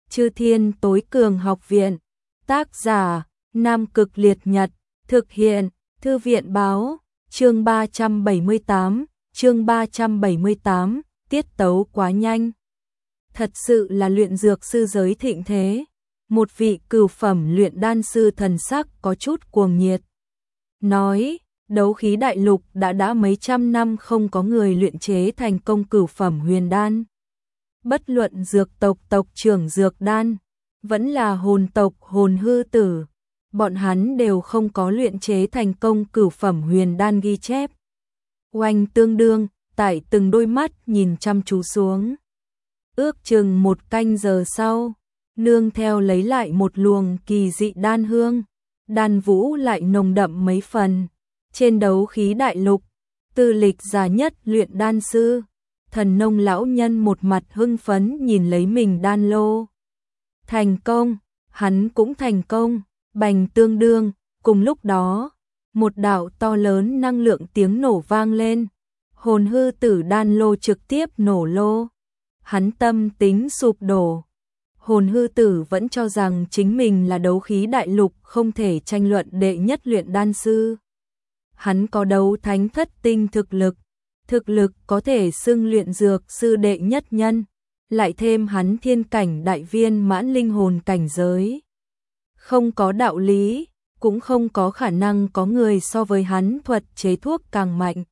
Chư Thiên Tối Cường Học Viện. Tác giả: Nam Cực Liệt Nhật. Thực hiện: Thư viện báo. Chương 378, tiết tấu quá nhanh. Thật sự là luyện dược sư giới thịnh thế. Một vị cửu phẩm luyện đan sư thần sắc có chút cuồng nhiệt. Nói, đấu khí đại lục đã mấy trăm năm không có người luyện chế thành công cửu phẩm huyền đan. Bất luận dược tộc tộc trưởng dược đan, vẫn là hồn tộc hồn hư tử, bọn hắn đều không có luyện chế thành công cửu phẩm huyền đan ghi chép. Oanh tương đương, tại từng đôi mắt nhìn chăm chú xuống. Ước chừng một canh giờ sau, nương theo lấy lại một luồng kỳ dị đan hương, đan vũ lại nồng đậm mấy phần. Trên đấu khí đại lục, tư lịch già nhất luyện đan sư, Thần Nông lão nhân một mặt hưng phấn nhìn lấy mình đan lô. Thành công, hắn cũng thành công, bành tương đương, cùng lúc đó, một đạo to lớn năng lượng tiếng nổ vang lên, hồn hư tử đan lô trực tiếp nổ lô. Hắn tâm tính sụp đổ. Hồn hư tử vẫn cho rằng chính mình là đấu khí đại lục không thể tranh luận đệ nhất luyện đan sư. Hắn có đấu thánh thất tinh thực lực có thể xưng luyện dược sư đệ nhất nhân, lại thêm hắn thiên cảnh đại viên mãn linh hồn cảnh giới. Không có đạo lý, cũng không có khả năng có người so với hắn thuật chế thuốc càng mạnh.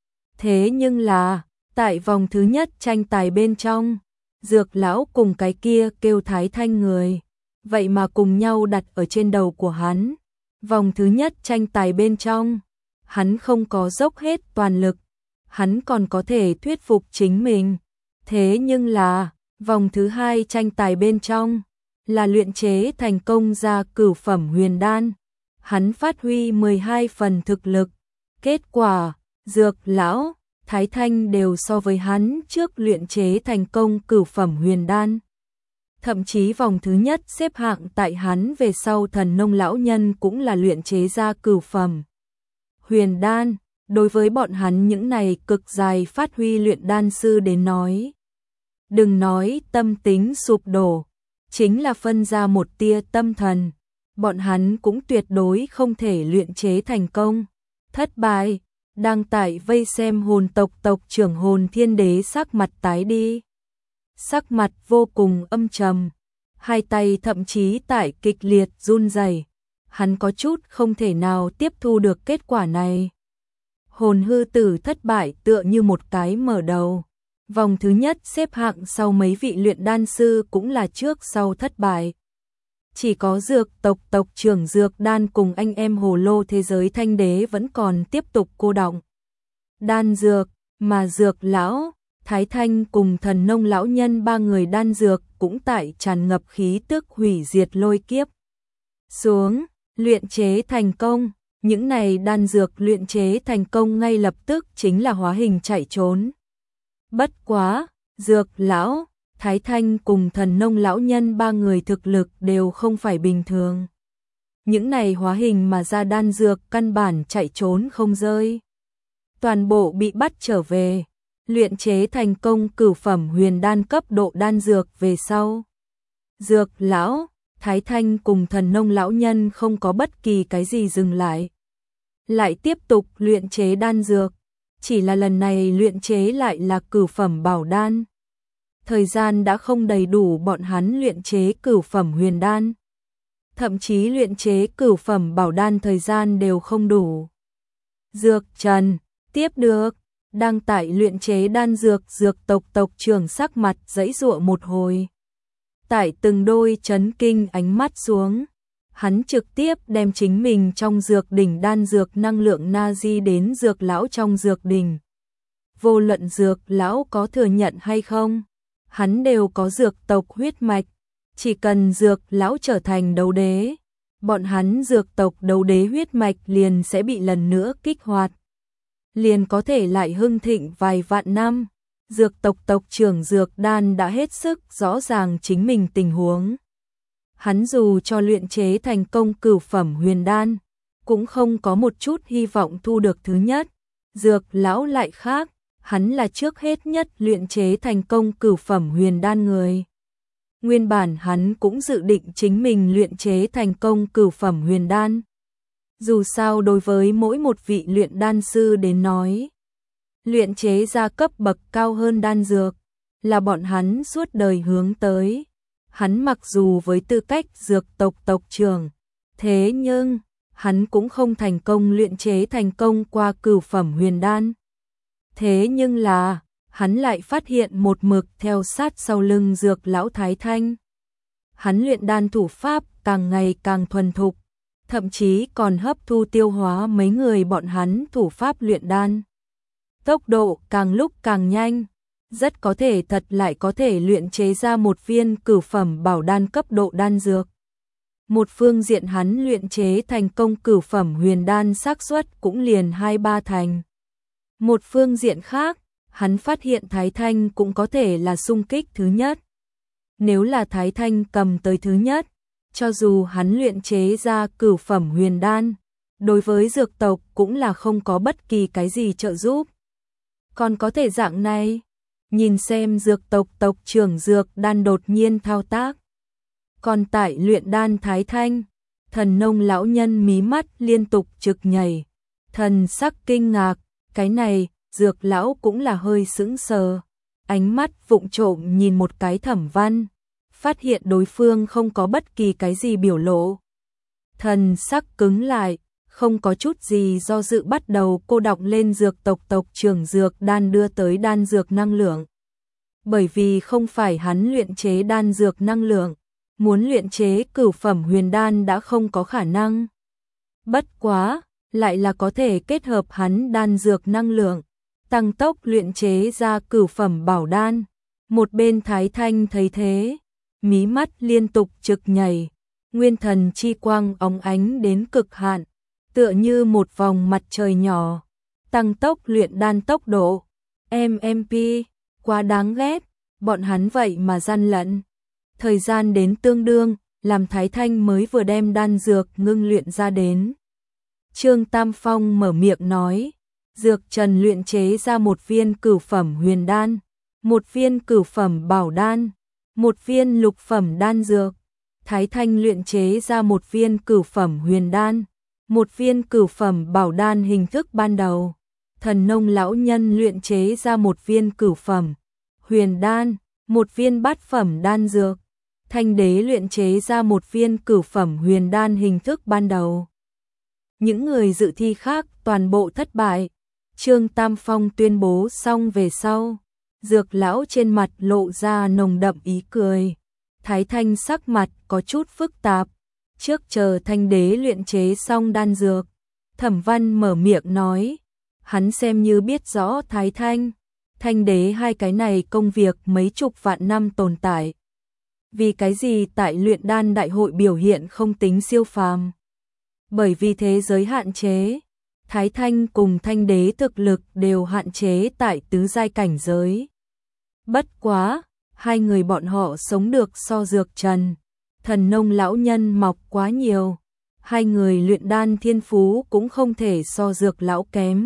Thế nhưng là, tại vòng thứ nhất tranh tài bên trong, dược lão cùng cái kia kêu Thái Thanh người, vậy mà cùng nhau đặt ở trên đầu của hắn. Vòng thứ nhất tranh tài bên trong, hắn không có dốc hết toàn lực, hắn còn có thể thuyết phục chính mình. Thế nhưng là, vòng thứ hai tranh tài bên trong, là luyện chế thành công ra cửu phẩm huyền đan. Hắn phát huy 12 phần thực lực. Kết quả, dược lão, Thái Thanh đều so với hắn trước luyện chế thành công cửu phẩm huyền đan. Thậm chí vòng thứ nhất xếp hạng tại hắn về sau Thần Nông lão nhân cũng là luyện chế ra cửu phẩm huyền đan. Đối với bọn hắn những này cực dài phát huy luyện đan sư đến nói, đừng nói tâm tính sụp đổ, chính là phân ra một tia tâm thần, bọn hắn cũng tuyệt đối không thể luyện chế thành công. Thất bại. Đang tại vây xem hồn tộc tộc trưởng Hồn Thiên Đế sắc mặt tái đi, sắc mặt vô cùng âm trầm, hai tay thậm chí tại kịch liệt run rẩy. Hắn có chút không thể nào tiếp thu được kết quả này. Hồn hư tử thất bại tựa như một cái mở đầu. Vòng thứ nhất xếp hạng sau mấy vị luyện đan sư cũng là trước sau thất bại. Chỉ có dược tộc tộc trưởng dược đan cùng anh em hồ lô thế giới Thanh Đế vẫn còn tiếp tục cô đọng đan dược, mà dược lão, Thái Thanh cùng Thần Nông lão nhân ba người đan dược cũng tại tràn ngập khí tức hủy diệt lôi kiếp xuống, luyện chế thành công. Những này đan dược luyện chế thành công ngay lập tức chính là hóa hình chạy trốn. Bất quá, dược lão, Thái Thanh cùng Thần Nông lão nhân ba người thực lực đều không phải bình thường. Những này hóa hình mà ra đan dược căn bản chạy trốn không rơi. Toàn bộ bị bắt trở về, luyện chế thành công cửu phẩm huyền đan cấp độ đan dược về sau. Dược lão, Thái Thanh cùng Thần Nông lão nhân không có bất kỳ cái gì dừng lại. Lại tiếp tục luyện chế đan dược, chỉ là lần này luyện chế lại là cửu phẩm bảo đan. Thời gian đã không đầy đủ bọn hắn luyện chế cửu phẩm huyền đan. Thậm chí luyện chế cửu phẩm bảo đan thời gian đều không đủ. Dược Trần, tiếp được, đang tại luyện chế đan dược dược tộc tộc trưởng sắc mặt giãy giụa một hồi. Tại từng đôi chấn kinh ánh mắt xuống, hắn trực tiếp đem chính mình trong dược đỉnh đan dược năng lượng Nazi đến dược lão trong dược đỉnh. Vô luận dược lão có thừa nhận hay không, hắn đều có dược tộc huyết mạch, chỉ cần dược lão trở thành đấu đế, bọn hắn dược tộc đấu đế huyết mạch liền sẽ bị lần nữa kích hoạt, liền có thể lại hưng thịnh vài vạn năm. Dược tộc tộc trưởng dược đan đã hết sức rõ ràng chính mình tình huống. Hắn dù cho luyện chế thành công cửu phẩm huyền đan, cũng không có một chút hy vọng thu được thứ nhất. Dược lão lại khác, hắn là trước hết nhất luyện chế thành công cửu phẩm huyền đan người. Nguyên bản hắn cũng dự định chính mình luyện chế thành công cửu phẩm huyền đan. Dù sao đối với mỗi một vị luyện đan sư đến nói, luyện chế ra cấp bậc cao hơn đan dược là bọn hắn suốt đời hướng tới. Hắn mặc dù với tư cách dược tộc tộc trưởng, thế nhưng hắn cũng không thành công luyện chế thành công qua cửu phẩm huyền đan. Thế nhưng là, hắn lại phát hiện một mực theo sát sau lưng dược lão Thái Thanh. Hắn luyện đan thủ pháp càng ngày càng thuần thục, thậm chí còn hấp thu tiêu hóa mấy người bọn hắn thủ pháp luyện đan. Tốc độ càng lúc càng nhanh, rất có thể thật lại có thể luyện chế ra một viên cửu phẩm bảo đan cấp độ đan dược. Một phương diện hắn luyện chế thành công cửu phẩm huyền đan xác suất cũng liền 2-3 thành. Một phương diện khác, hắn phát hiện Thái Thanh cũng có thể là xung kích thứ nhất. Nếu là Thái Thanh cầm tới thứ nhất, cho dù hắn luyện chế ra cửu phẩm huyền đan, đối với dược tộc cũng là không có bất kỳ cái gì trợ giúp. Còn có thể dạng này, nhìn xem dược tộc tộc trưởng dược đan đột nhiên thao tác. Còn tại luyện đan Thái Thanh, Thần Nông lão nhân mí mắt liên tục trực nhảy, thần sắc kinh ngạc, cái này, dược lão cũng là hơi sững sờ, ánh mắt vụng trộm nhìn một cái Thẩm Văn, phát hiện đối phương không có bất kỳ cái gì biểu lộ. Thần sắc cứng lại, không có chút gì do dự bắt đầu cô đọng lên dược tộc tộc trưởng dược đan đưa tới đan dược năng lượng. Bởi vì không phải hắn luyện chế đan dược năng lượng, muốn luyện chế cửu phẩm huyền đan đã không có khả năng. Bất quá, lại là có thể kết hợp hắn đan dược năng lượng, tăng tốc luyện chế ra cửu phẩm bảo đan. Một bên Thái Thanh thấy thế, mí mắt liên tục trực nhảy, nguyên thần chi quang óng ánh đến cực hạn, tựa như một vòng mặt trời nhỏ, tăng tốc luyện đan tốc độ. MMP, quá đáng ghét, bọn hắn vậy mà gian lận. Thời gian đến tương đương, làm Thái Thanh mới vừa đem đan dược ngưng luyện ra đến. Trương Tam Phong mở miệng nói, Dược Trần luyện chế ra một viên cửu phẩm huyền đan, một viên cửu phẩm bảo đan, một viên lục phẩm đan dược. Thái Thanh luyện chế ra một viên cửu phẩm huyền đan, một viên cửu phẩm bảo đan hình thức ban đầu. Thần Nông lão nhân luyện chế ra một viên cửu phẩm huyền đan, một viên bát phẩm đan dược. Thanh Đế luyện chế ra một viên cửu phẩm huyền đan hình thức ban đầu. Những người dự thi khác toàn bộ thất bại. Trương Tam Phong tuyên bố xong về sau, dược lão trên mặt lộ ra nồng đậm ý cười. Thái Thanh sắc mặt có chút phức tạp. Trước chờ Thanh Đế luyện chế xong đan dược, Thẩm Văn mở miệng nói, hắn xem như biết rõ Thái Thanh, Thanh Đế hai cái này công việc mấy chục vạn năm tồn tại. Vì cái gì tại luyện đan đại hội biểu hiện không tính siêu phàm? Bởi vì thế giới hạn chế, Thái Thanh cùng Thanh Đế thực lực đều hạn chế tại tứ giai cảnh giới. Bất quá, hai người bọn họ sống được so Dược Trần, Thần Nông lão nhân mọc quá nhiều. Hai người luyện đan thiên phú cũng không thể so Dược lão kém.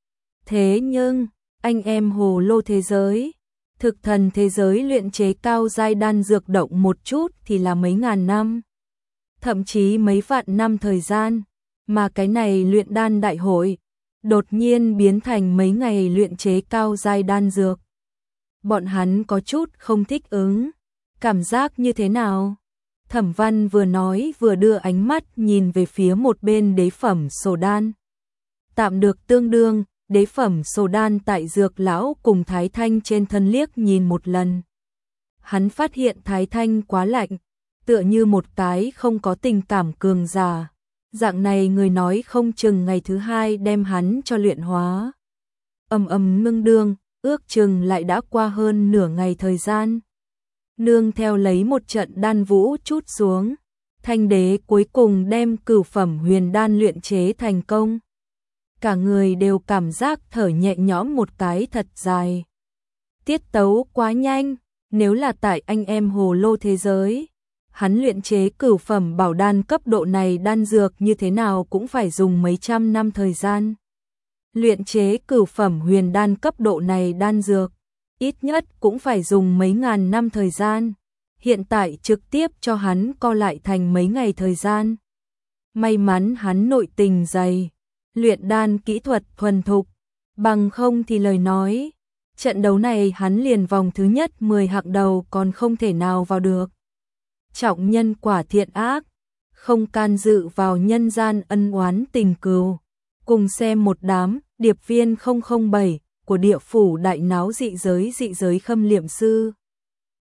Thế nhưng, anh em hồ lô thế giới, thực thần thế giới luyện chế cao giai đan dược động một chút thì là mấy ngàn năm, thậm chí mấy vạn năm thời gian, mà cái này luyện đan đại hội đột nhiên biến thành mấy ngày luyện chế cao giai đan dược. Bọn hắn có chút không thích ứng, cảm giác như thế nào? Thẩm Văn vừa nói vừa đưa ánh mắt nhìn về phía một bên đế phẩm sổ đan. Tạm được tương đương, đế phẩm sổ đan tại Dược lão cùng Thái Thanh trên thân liếc nhìn một lần. Hắn phát hiện Thái Thanh quá lạnh, tựa như một cái không có tình cảm cường giả. Dạng này người nói không chừng ngày thứ hai đem hắn cho luyện hóa. Ngưng đương, ước chừng lại đã qua hơn nửa ngày thời gian. Nương theo lấy một trận đan vũ trút xuống, Thanh Đế cuối cùng đem cửu phẩm huyền đan luyện chế thành công. Cả người đều cảm giác thở nhẹ nhõm một cái thật dài. Tiết tấu quá nhanh, nếu là tại anh em hồ lô thế giới, hắn luyện chế cửu phẩm bảo đan cấp độ này đan dược như thế nào cũng phải dùng mấy trăm năm thời gian. Luyện chế cửu phẩm huyền đan cấp độ này đan dược, ít nhất cũng phải dùng mấy ngàn năm thời gian. hiện tại trực tiếp cho hắn co lại thành mấy ngày thời gian. May mắn hắn nội tình dày, luyện đan kỹ thuật thuần thục, bằng không thì lời nói, trận đấu này hắn liền vòng thứ nhất 10 hạng đầu còn không thể nào vào được. Trọng nhân quả thiện ác, không can dự vào nhân gian ân oán tình cừu. Cùng xem một đám điệp viên 007 của địa phủ đại náo dị giới khâm liệm sư.